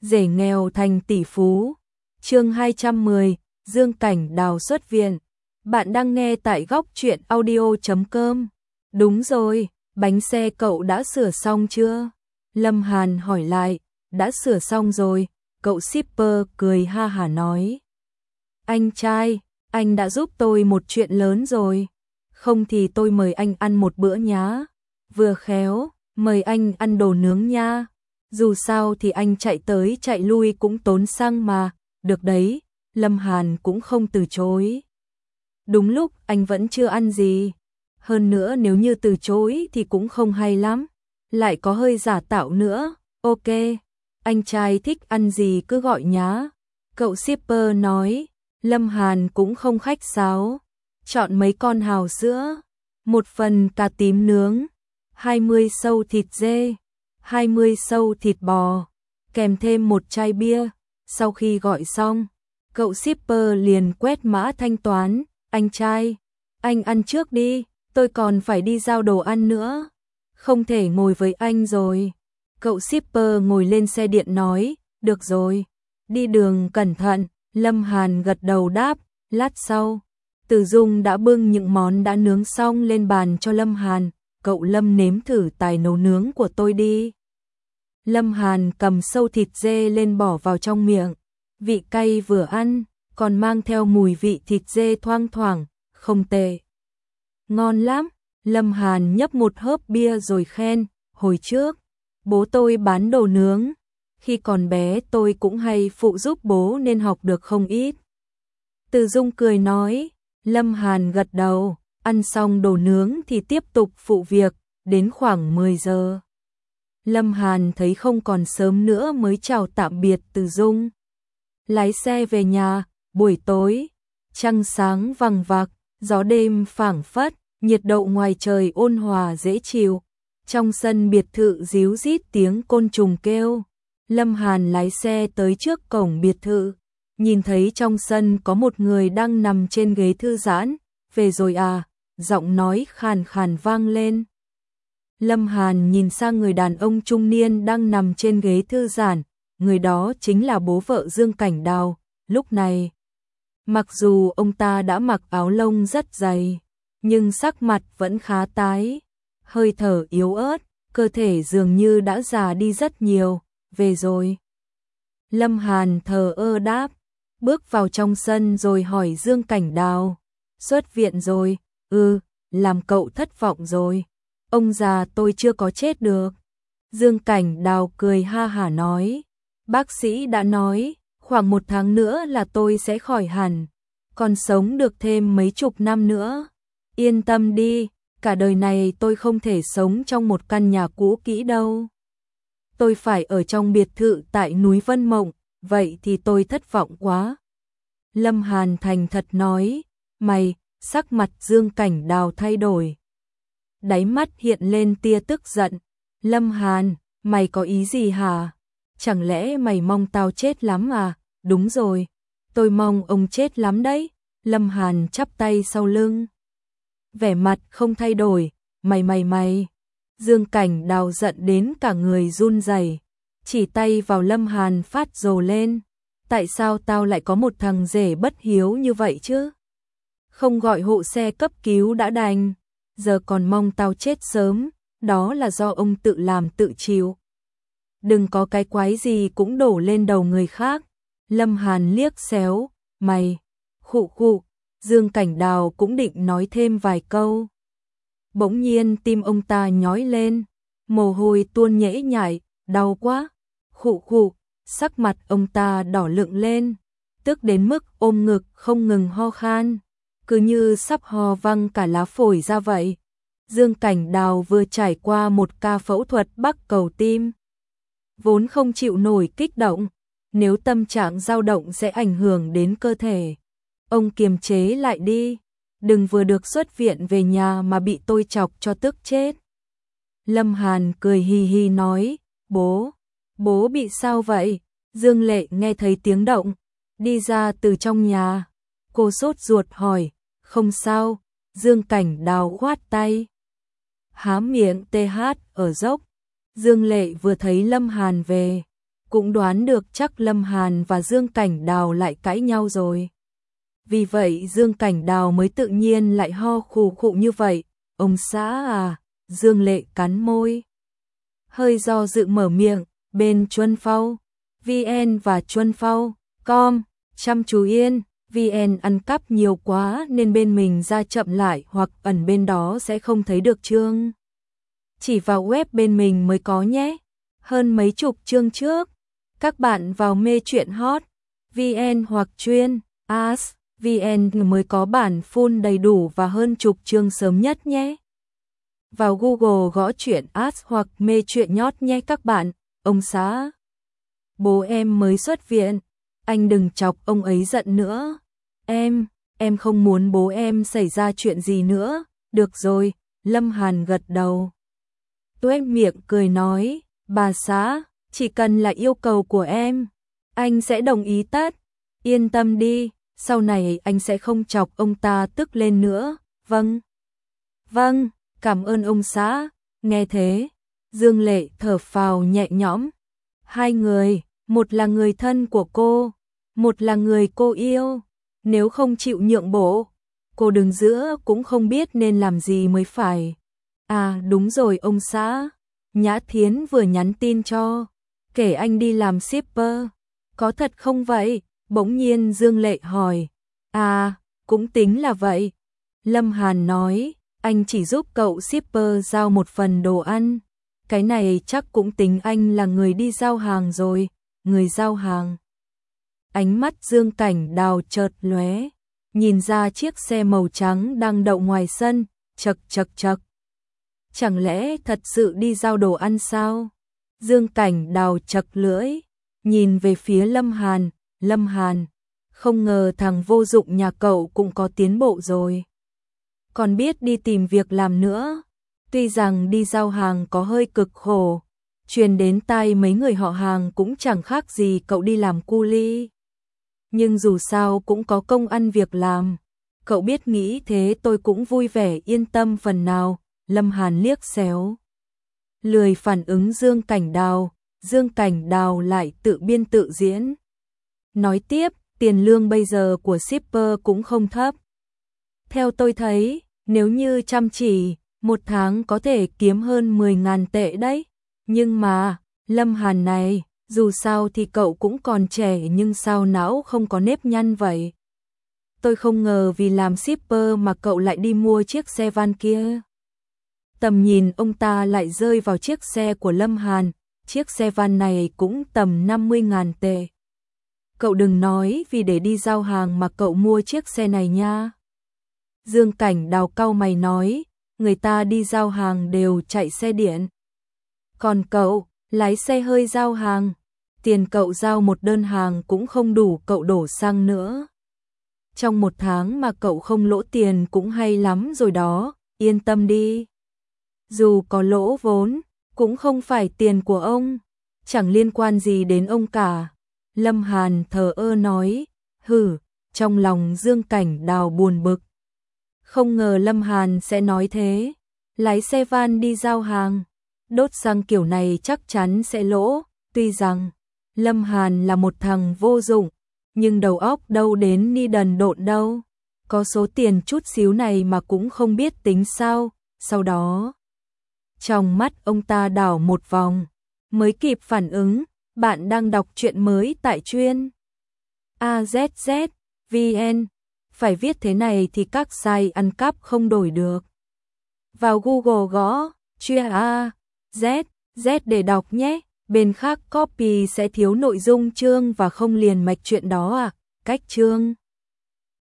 rể nghèo thành tỷ phú. Chương 210, Dương Cảnh Đào xuất viện. Bạn đang nghe tại góc truyện audio.com. Đúng rồi, bánh xe cậu đã sửa xong chưa? Lâm Hàn hỏi lại. Đã sửa xong rồi, cậu shipper cười ha hả nói. Anh trai, anh đã giúp tôi một chuyện lớn rồi. Không thì tôi mời anh ăn một bữa nhá. Vừa khéo, mời anh ăn đồ nướng nha. Dù sao thì anh chạy tới chạy lui cũng tốn xăng mà. Được đấy, Lâm Hàn cũng không từ chối. Đúng lúc anh vẫn chưa ăn gì. Hơn nữa nếu như từ chối thì cũng không hay lắm. Lại có hơi giả tạo nữa. Ok, anh trai thích ăn gì cứ gọi nhá. Cậu shipper nói. Lâm Hàn cũng không khách sáo. Chọn mấy con hào sữa, một phần cà tím nướng, 20 sâu thịt dê, 20 sâu thịt bò, kèm thêm một chai bia. Sau khi gọi xong, cậu shipper liền quét mã thanh toán. Anh trai, anh ăn trước đi, tôi còn phải đi giao đồ ăn nữa. Không thể ngồi với anh rồi. Cậu shipper ngồi lên xe điện nói. Được rồi, đi đường cẩn thận. Lâm Hàn gật đầu đáp. Lát sau, Từ Dung đã bưng những món đã nướng xong lên bàn cho Lâm Hàn. Cậu Lâm nếm thử tài nấu nướng của tôi đi. Lâm Hàn cầm sâu thịt dê lên bỏ vào trong miệng. Vị cay vừa ăn, còn mang theo mùi vị thịt dê thoang thoảng, không tệ. Ngon lắm, Lâm Hàn nhấp một hớp bia rồi khen. Hồi trước, bố tôi bán đồ nướng. Khi còn bé tôi cũng hay phụ giúp bố nên học được không ít. Từ Dung cười nói. Lâm Hàn gật đầu, ăn xong đồ nướng thì tiếp tục phụ việc, đến khoảng 10 giờ. Lâm Hàn thấy không còn sớm nữa mới chào tạm biệt Từ Dung. Lái xe về nhà, buổi tối, trăng sáng vằng vặc, gió đêm phảng phất, nhiệt độ ngoài trời ôn hòa dễ chịu. Trong sân biệt thự ríu rít tiếng côn trùng kêu. Lâm Hàn lái xe tới trước cổng biệt thự. Nhìn thấy trong sân có một người đang nằm trên ghế thư giãn. Về rồi à? Giọng nói khàn khàn vang lên. Lâm Hàn nhìn sang người đàn ông trung niên đang nằm trên ghế thư giãn. Người đó chính là bố vợ Dương Cảnh Đào. Lúc này, mặc dù ông ta đã mặc áo lông rất dày, nhưng sắc mặt vẫn khá tái, hơi thở yếu ớt, cơ thể dường như đã già đi rất nhiều. Về rồi. Lâm Hàn thờ ơ đáp, bước vào trong sân rồi hỏi Dương Cảnh Đào. Xuất viện rồi, làm cậu thất vọng rồi. Ông già tôi chưa có chết được. Dương Cảnh Đào cười ha hả nói. Bác sĩ đã nói, khoảng 1 tháng nữa là tôi sẽ khỏi hẳn. Còn sống được thêm mấy chục năm nữa. Yên tâm đi, cả đời này tôi không thể sống trong một căn nhà cũ kỹ đâu. Tôi phải ở trong biệt thự tại núi Vân Mộng, vậy thì tôi thất vọng quá. Lâm Hàn thành thật nói. Mày, sắc mặt Dương Cảnh Đào thay đổi. Đáy mắt hiện lên tia tức giận. Lâm Hàn, mày có ý gì hả? Chẳng lẽ mày mong tao chết lắm à? Đúng rồi, tôi mong ông chết lắm đấy. Lâm Hàn chắp tay sau lưng. Vẻ mặt không thay đổi. Mày. Dương Cảnh Đào giận đến cả người run rẩy, chỉ tay vào Lâm Hàn phát rồ lên. Tại sao tao lại có một thằng rể bất hiếu như vậy chứ? Không gọi hộ xe cấp cứu đã đành, giờ còn mong tao chết sớm, đó là do ông tự làm tự chịu. Đừng có cái quái gì cũng đổ lên đầu người khác. Lâm Hàn liếc xéo. Mày, khụ. Dương Cảnh Đào cũng định nói thêm vài câu. Bỗng nhiên tim ông ta nhói lên, mồ hôi tuôn nhễ nhại, đau quá. Khụ, sắc mặt ông ta đỏ lựng lên, tức đến mức ôm ngực không ngừng ho khan, cứ như sắp ho văng cả lá phổi ra vậy. Dương Cảnh Đào vừa trải qua một ca phẫu thuật bắc cầu tim, vốn không chịu nổi kích động, nếu tâm trạng dao động sẽ ảnh hưởng đến cơ thể. Ông kiềm chế lại đi. Đừng vừa được xuất viện về nhà mà bị tôi chọc cho tức chết. Lâm Hàn cười hì hì nói. Bố bị sao vậy? Dương Lệ nghe thấy tiếng động, đi ra từ trong nhà. Cô sốt ruột hỏi. Không sao. Dương Cảnh Đào khoát tay. Há miệng TH ở dốc. Dương Lệ vừa thấy Lâm Hàn về, cũng đoán được chắc Lâm Hàn và Dương Cảnh Đào lại cãi nhau rồi. Vì vậy Dương Cảnh Đào mới tự nhiên lại ho khù khụ như vậy. Ông xã à, Dương Lệ cắn môi. Hơi do dự mở miệng, bên Chuân Phao, VN và Chuân Phao, com, chăm chú yên, VN ăn cắp nhiều quá nên bên mình ra chậm lại hoặc ẩn bên đó sẽ không thấy được chương. Chỉ vào web bên mình mới có nhé, hơn mấy chục chương trước. Các bạn vào mê truyện hot, VN hoặc chuyên, as, VN mới có bản full đầy đủ và hơn chục chương sớm nhất nhé. Vào Google gõ truyện as hoặc mê truyện nhót nhé các bạn. Ông xã, bố em mới xuất viện, anh đừng chọc ông ấy giận nữa. Em không muốn bố em xảy ra chuyện gì nữa. Được rồi, Lâm Hàn gật đầu. Tuét miệng cười nói, bà xã, chỉ cần là yêu cầu của em, anh sẽ đồng ý tất. Yên tâm đi, sau này anh sẽ không chọc ông ta tức lên nữa. Vâng, cảm ơn ông xã. Nghe thế, Dương Lệ thở phào nhẹ nhõm. Hai người, một là người thân của cô, một là người cô yêu. Nếu không chịu nhượng bộ, cô đứng giữa cũng không biết nên làm gì mới phải. À đúng rồi ông xã, Nhã Thiến vừa nhắn tin cho, kể anh đi làm shipper. Có thật không vậy? Bỗng nhiên Dương Lệ hỏi. À, cũng tính là vậy. Lâm Hàn nói, anh chỉ giúp cậu shipper giao một phần đồ ăn. Cái này chắc cũng tính anh là người đi giao hàng rồi, người giao hàng. Ánh mắt Dương Cảnh Đào chợt lóe, nhìn ra chiếc xe màu trắng đang đậu ngoài sân, chậc chậc chậc. Chẳng lẽ thật sự đi giao đồ ăn sao? Dương Cảnh Đào chậc lưỡi, nhìn về phía Lâm Hàn, không ngờ thằng vô dụng nhà cậu cũng có tiến bộ rồi. Còn biết đi tìm việc làm nữa. Tuy rằng đi giao hàng có hơi cực khổ, truyền đến tai mấy người họ hàng cũng chẳng khác gì cậu đi làm cu li. Nhưng dù sao cũng có công ăn việc làm. Cậu biết nghĩ thế tôi cũng vui vẻ yên tâm phần nào. Lâm Hàn liếc xéo, lười phản ứng Dương Cảnh Đào lại tự biên tự diễn. Nói tiếp, tiền lương bây giờ của shipper cũng không thấp. Theo tôi thấy, nếu như chăm chỉ, một tháng có thể kiếm hơn 10.000 tệ đấy. Nhưng mà, Lâm Hàn này, dù sao thì cậu cũng còn trẻ nhưng sao não không có nếp nhăn vậy? Tôi không ngờ vì làm shipper mà cậu lại đi mua chiếc xe van kia. Tầm nhìn ông ta lại rơi vào chiếc xe của Lâm Hàn, chiếc xe van này cũng tầm 50.000 tệ. Cậu đừng nói vì để đi giao hàng mà cậu mua chiếc xe này nha. Dương Cảnh Đào cau mày nói, người ta đi giao hàng đều chạy xe điện. Còn cậu, lái xe hơi giao hàng, tiền cậu giao một đơn hàng cũng không đủ cậu đổ xăng nữa. Trong một tháng mà cậu không lỗ tiền cũng hay lắm rồi đó, yên tâm đi. Dù có lỗ vốn, cũng không phải tiền của ông, chẳng liên quan gì đến ông cả. Lâm Hàn thờ ơ nói, hừ, trong lòng Dương Cảnh Đào buồn bực. Không ngờ Lâm Hàn sẽ nói thế, lái xe van đi giao hàng, đốt xăng kiểu này chắc chắn sẽ lỗ. Tuy rằng Lâm Hàn là một thằng vô dụng, nhưng đầu óc đâu đến ni đần độn đâu. Có số tiền chút xíu này mà cũng không biết tính sao. Sau đó, trong mắt ông ta đảo một vòng, mới kịp phản ứng, bạn đang đọc truyện mới tại chuyên AZZ VN. Phải viết thế này thì các site ăn cắp không đổi được. Vào Google gõ chuyên AZZ để đọc nhé. Bên khác copy sẽ thiếu nội dung chương và không liền mạch chuyện đó à. Cách chương